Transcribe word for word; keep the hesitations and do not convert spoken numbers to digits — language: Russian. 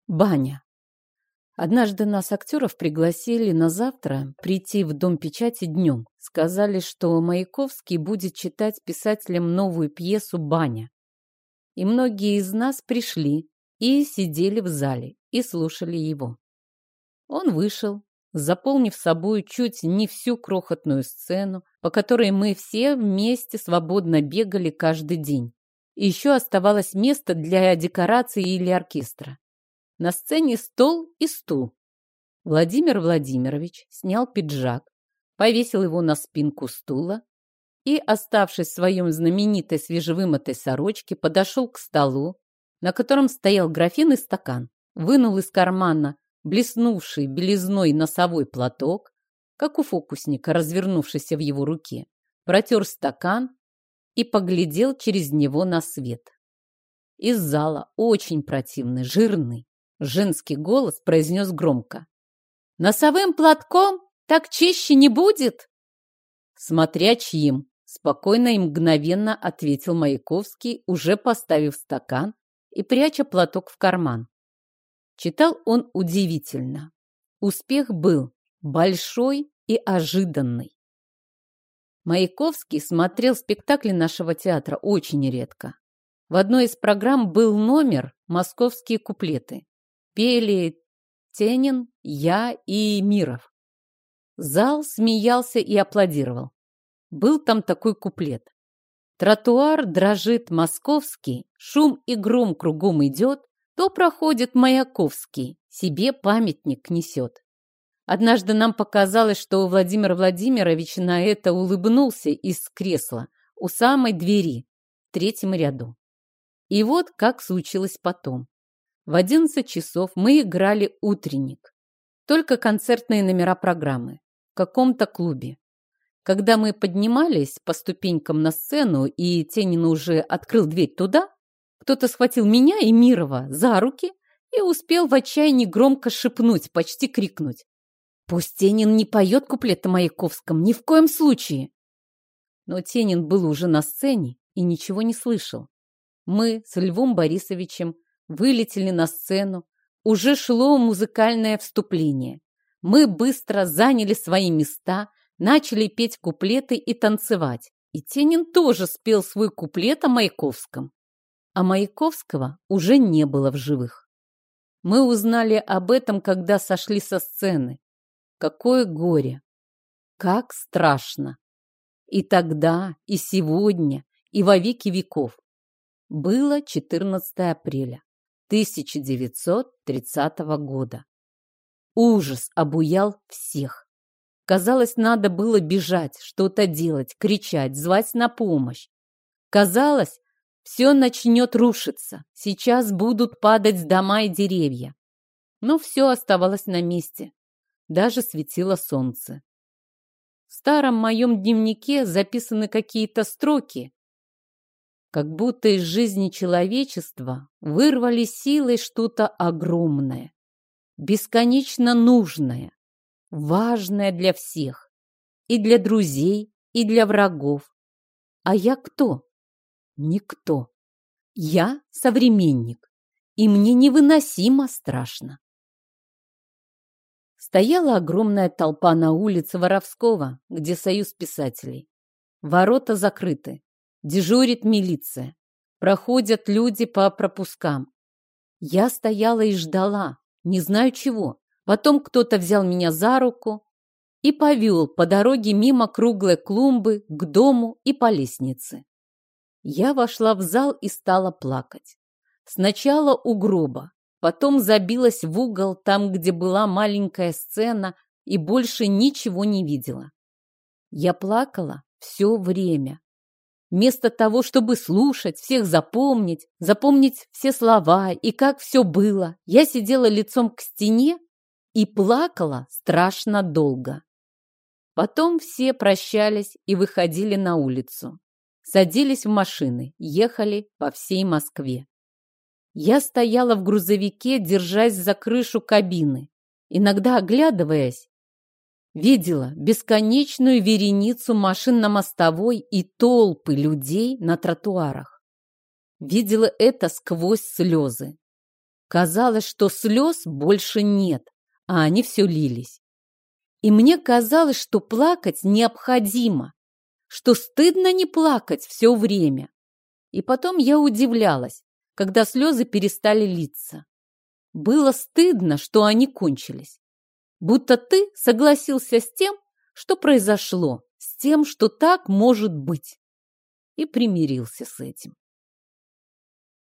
Баня. Однажды нас, актеров, пригласили на завтра прийти в Дом печати днем. Сказали, что Маяковский будет читать писателям новую пьесу «Баня». И многие из нас пришли и сидели в зале и слушали его. Он вышел, заполнив собой чуть не всю крохотную сцену, по которой мы все вместе свободно бегали каждый день. И еще оставалось место для декорации или оркестра. На сцене стол и стул. Владимир Владимирович снял пиджак, повесил его на спинку стула и, оставшись в своем знаменитой свежевымытой сорочке, подошел к столу, на котором стоял графин и стакан, вынул из кармана блеснувший белизной носовой платок, как у фокусника, развернувшийся в его руке, протер стакан и поглядел через него на свет. Из зала, очень противный, жирный, женский голос произнес громко: «Носовым платком так чище не будет?» «Смотря чьим», — спокойно и мгновенно ответил Маяковский, уже поставив стакан и пряча платок в карман. Читал он удивительно. Успех был большой и ожиданный. Маяковский смотрел спектакли нашего театра очень редко. В одной из программ был номер «Московские куплеты». Пели Тенин, я и Миров. Зал смеялся и аплодировал. Был там такой куплет: «Тротуар дрожит московский, шум и гром кругом идет, то проходит Маяковский, себе памятник несет». Однажды нам показалось, что Владимир Владимирович на это улыбнулся из кресла у самой двери в третьем ряду. И вот как случилось потом. В одиннадцать часов мы играли утренник, только концертные номера программы, в каком-то клубе. Когда мы поднимались по ступенькам на сцену, и Тенин уже открыл дверь туда, кто-то схватил меня и Мирова за руки и успел в отчаянии громко шепнуть, почти крикнуть: «Пусть Тенин не поет куплет о Маяковском, ни в коем случае!» Но Тенин был уже на сцене и ничего не слышал. Мы с Львом Борисовичем вылетели на сцену, уже шло музыкальное вступление. Мы быстро заняли свои места, начали петь куплеты и танцевать. И Тенин тоже спел свой куплет о Маяковском. А Маяковского уже не было в живых. Мы узнали об этом, когда сошли со сцены. Какое горе! Как страшно! И тогда, и сегодня, и во веки веков. Было четырнадцатое апреля тысяча девятьсот тридцатого года. Ужас обуял всех. Казалось, надо было бежать, что-то делать, кричать, звать на помощь. Казалось, все начнет рушиться. Сейчас будут падать дома и деревья. Но все оставалось на месте. Даже светило солнце. В старом моем дневнике записаны какие-то строки, как будто из жизни человечества вырвали силой что-то огромное, бесконечно нужное, важное для всех, и для друзей, и для врагов. А я кто? Никто. Я современник, и мне невыносимо страшно. Стояла огромная толпа на улице Воровского, где союз писателей. Ворота закрыты. Дежурит милиция. Проходят люди по пропускам. Я стояла и ждала, не знаю чего. Потом кто-то взял меня за руку и повел по дороге мимо круглой клумбы к дому и по лестнице. Я вошла в зал и стала плакать. Сначала у гроба, потом забилась в угол, там, где была маленькая сцена, и больше ничего не видела. Я плакала все время. Вместо того, чтобы слушать, всех запомнить, запомнить все слова и как все было, я сидела лицом к стене и плакала страшно долго. Потом все прощались и выходили на улицу. Садились в машины, ехали по всей Москве. Я стояла в грузовике, держась за крышу кабины. Иногда, оглядываясь, видела бесконечную вереницу машин на мостовой и толпы людей на тротуарах. Видела это сквозь слезы. Казалось, что слез больше нет, а они все лились. И мне казалось, что плакать необходимо, что стыдно не плакать все время. И потом я удивлялась, когда слезы перестали литься. Было стыдно, что они кончились. Будто ты согласился с тем, что произошло, с тем, что так может быть, и примирился с этим.